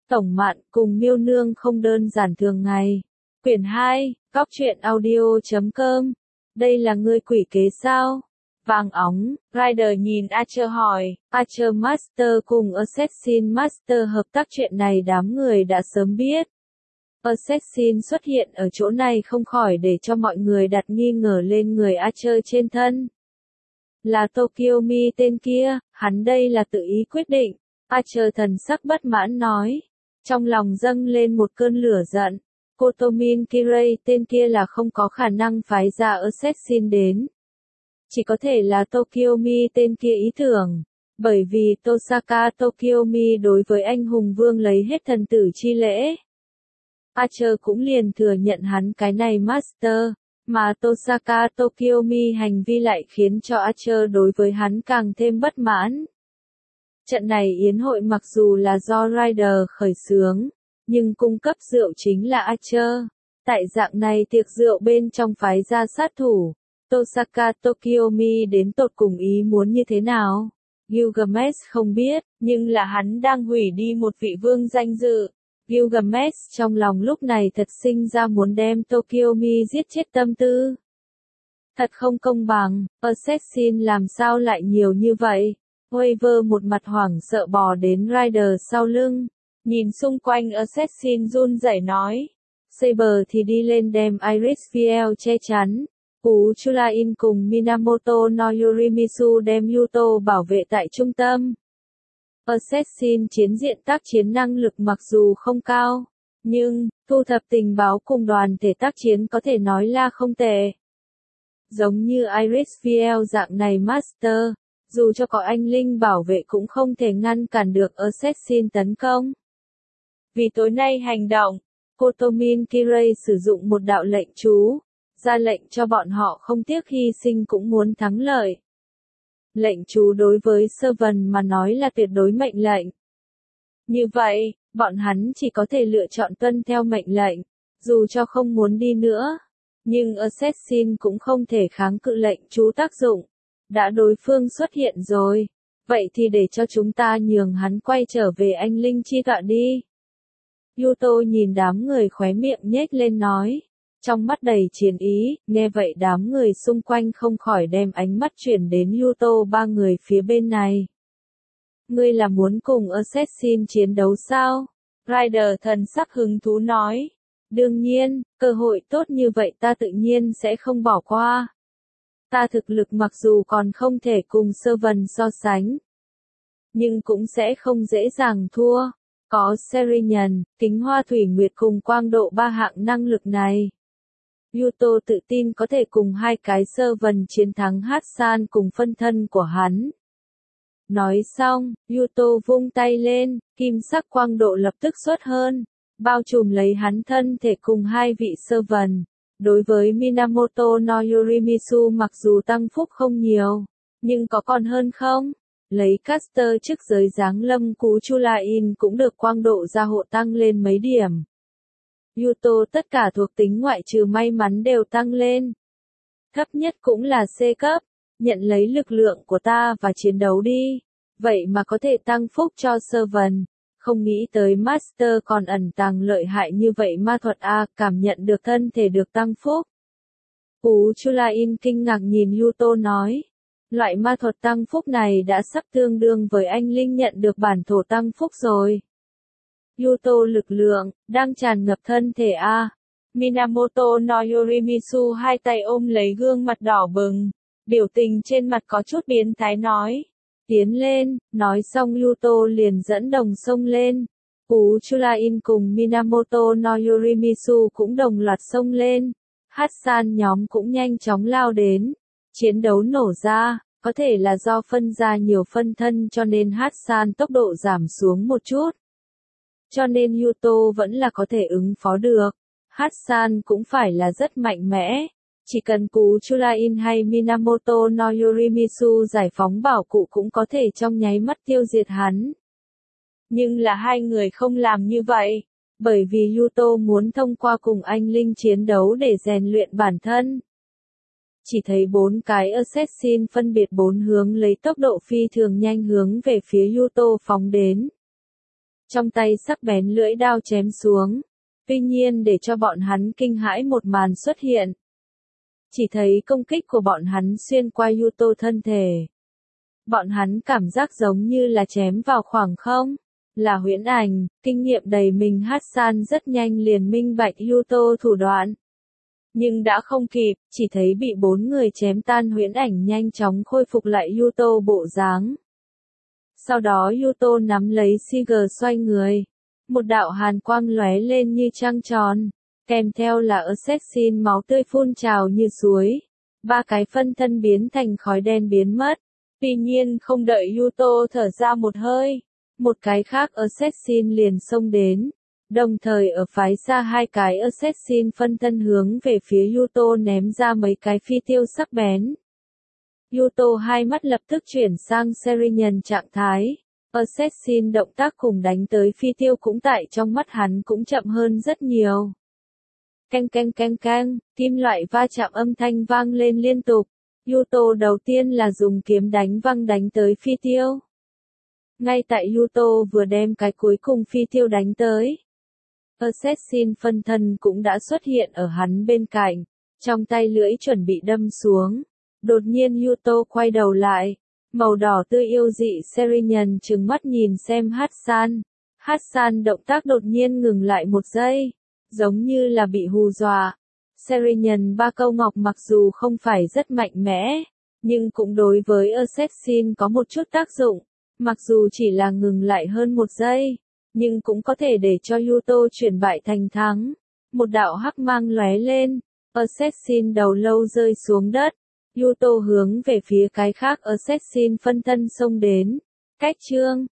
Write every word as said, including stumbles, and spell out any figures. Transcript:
Tổng Mạn cùng Miêu Nương không đơn giản thường ngày. Quyển hai, góc truyện audio chấm com. Đây là ngươi quỷ kế sao? Vàng óng, Rider nhìn Archer hỏi, Archer Master cùng Assassin Master hợp tác chuyện này đám người đã sớm biết. Assassin xuất hiện ở chỗ này không khỏi để cho mọi người đặt nghi ngờ lên người Archer trên thân. Là Tokyo Mi tên kia, hắn đây là tự ý quyết định. Archer thần sắc bất mãn nói. Trong lòng dâng lên một cơn lửa giận. Kotomin Kirei tên kia là không có khả năng phái ra Assassin đến. Chỉ có thể là Tokyo Mi tên kia ý tưởng. Bởi vì Tosaka Tokyo Mi đối với anh hùng vương lấy hết thần tử chi lễ. Archer cũng liền thừa nhận hắn cái này master. Mà Tosaka Tokyo Mi hành vi lại khiến cho Archer đối với hắn càng thêm bất mãn. Trận này yến hội mặc dù là do Rider khởi xướng, nhưng cung cấp rượu chính là Archer. Tại dạng này tiệc rượu bên trong phái ra sát thủ, Tosaka Tokyo Mi đến tột cùng ý muốn như thế nào? Gilgamesh không biết, nhưng là hắn đang hủy đi một vị vương danh dự. Gilgamesh trong lòng lúc này thật sinh ra muốn đem Tokyo Mi giết chết tâm tư. Thật không công bằng, Assassin làm sao lại nhiều như vậy? Waver một mặt hoảng sợ bò đến Rider sau lưng. Nhìn xung quanh Assassin run rẩy nói. Saber thì đi lên đem Iris Fiel che chắn. Cú Chulain cùng Minamoto no Yorimitsu đem Yuto bảo vệ tại trung tâm. Assassin chiến diện tác chiến năng lực mặc dù không cao, nhưng, thu thập tình báo cùng đoàn thể tác chiến có thể nói là không tệ. Giống như Iris Fiel dạng này master, dù cho có anh linh bảo vệ cũng không thể ngăn cản được Assassin tấn công. Vì tối nay hành động, Kotomin Kirei sử dụng một đạo lệnh chú, ra lệnh cho bọn họ không tiếc hy sinh cũng muốn thắng lợi. Lệnh chú đối với Servant mà nói là tuyệt đối mệnh lệnh. Như vậy, bọn hắn chỉ có thể lựa chọn tuân theo mệnh lệnh, dù cho không muốn đi nữa. Nhưng Assassin cũng không thể kháng cự lệnh chú tác dụng. Đã đối phương xuất hiện rồi, vậy thì để cho chúng ta nhường hắn quay trở về anh linh chi tọa đi. Yuto nhìn đám người khóe miệng nhếch lên nói. Trong mắt đầy chiến ý, nghe vậy đám người xung quanh không khỏi đem ánh mắt chuyển đến Yuto ba người phía bên này. Ngươi là muốn cùng Assassin chiến đấu sao? Rider thần sắc hứng thú nói. Đương nhiên, cơ hội tốt như vậy ta tự nhiên sẽ không bỏ qua. Ta thực lực mặc dù còn không thể cùng Servant so sánh, nhưng cũng sẽ không dễ dàng thua. Có Serian, Kính Hoa Thủy Nguyệt cùng quang độ ba hạng năng lực này. Yuto tự tin có thể cùng hai cái Servant chiến thắng Hatsan cùng phân thân của hắn. Nói xong, Yuto vung tay lên, kim sắc quang độ lập tức xuất hơn, bao trùm lấy hắn thân thể cùng hai vị Servant. Đối với Minamoto no Yorimitsu mặc dù tăng phúc không nhiều, nhưng có còn hơn không? Lấy caster trước giới giáng lâm cú Chulain cũng được quang độ gia hộ tăng lên mấy điểm. Yuto tất cả thuộc tính ngoại trừ may mắn đều tăng lên. Thấp nhất cũng là C cấp, nhận lấy lực lượng của ta và chiến đấu đi. Vậy mà có thể tăng phúc cho Servant. Không nghĩ tới Master còn ẩn tàng lợi hại như vậy ma thuật A, cảm nhận được thân thể được tăng phúc. Cú Chulain kinh ngạc nhìn Yuto nói. Loại ma thuật tăng phúc này đã sắp tương đương với anh linh nhận được bản thổ tăng phúc rồi. Yuto lực lượng, đang tràn ngập thân thể A. Minamoto no Yorimitsu hai tay ôm lấy gương mặt đỏ bừng. Biểu tình trên mặt có chút biến thái nói. Tiến lên, nói xong Yuto liền dẫn đồng xông lên. Cú Chulain cùng Minamoto no Yorimitsu cũng đồng loạt xông lên. Hatsan nhóm cũng nhanh chóng lao đến. Chiến đấu nổ ra, có thể là do phân ra nhiều phân thân cho nên Hatsan tốc độ giảm xuống một chút. Cho nên Yuto vẫn là có thể ứng phó được. Hatsan cũng phải là rất mạnh mẽ. Chỉ cần cú Chulain hay Minamoto no Yorimitsu giải phóng bảo cụ cũng có thể trong nháy mắt tiêu diệt hắn. Nhưng là hai người không làm như vậy. Bởi vì Yuto muốn thông qua cùng anh linh chiến đấu để rèn luyện bản thân. Chỉ thấy bốn cái Assassin phân biệt bốn hướng lấy tốc độ phi thường nhanh hướng về phía Yuto phóng đến. trong tay sắc bén lưỡi đao chém xuống. Tuy nhiên để cho bọn hắn kinh hãi một màn xuất hiện. Chỉ thấy công kích của bọn hắn xuyên qua Yuto thân thể. Bọn hắn cảm giác giống như là chém vào khoảng không. Là huyễn ảnh, kinh nghiệm đầy mình Hassan rất nhanh liền minh bạch Yuto thủ đoạn. Nhưng đã không kịp, chỉ thấy bị bốn người chém tan huyễn ảnh nhanh chóng khôi phục lại Yuto bộ dáng. Sau đó Yuto nắm lấy Siger xoay người. Một đạo hàn quang lóe lên như trăng tròn. Kèm theo là assassin máu tươi phun trào như suối. Ba cái phân thân biến thành khói đen biến mất. Tuy nhiên không đợi Yuto thở ra một hơi. Một cái khác assassin liền xông đến. Đồng thời ở phái xa hai cái assassin phân thân hướng về phía Yuto ném ra mấy cái phi tiêu sắc bén. Yuto hai mắt lập tức chuyển sang Serinhân trạng thái. Assassin động tác cùng đánh tới phi tiêu cũng tại trong mắt hắn cũng chậm hơn rất nhiều. Canh canh canh canh, kim loại va chạm âm thanh vang lên liên tục. Yuto đầu tiên là dùng kiếm đánh văng đánh tới phi tiêu. Ngay tại Yuto vừa đem cái cuối cùng phi tiêu đánh tới. Assassin phân thân cũng đã xuất hiện ở hắn bên cạnh, trong tay lưỡi chuẩn bị đâm xuống. Đột nhiên Yuto quay đầu lại, màu đỏ tươi yêu dị Serinhân trừng mắt nhìn xem Hassan. Hassan động tác đột nhiên ngừng lại một giây, giống như là bị hù dọa. Serinhân ba câu ngọc mặc dù không phải rất mạnh mẽ, nhưng cũng đối với Assassin có một chút tác dụng, mặc dù chỉ là ngừng lại hơn một giây. Nhưng cũng có thể để cho Yuto chuyển bại thành thắng. Một đạo hắc mang lóe lên, assassin đầu lâu rơi xuống đất. Yuto hướng về phía cái khác assassin phân thân xông đến. Cách chương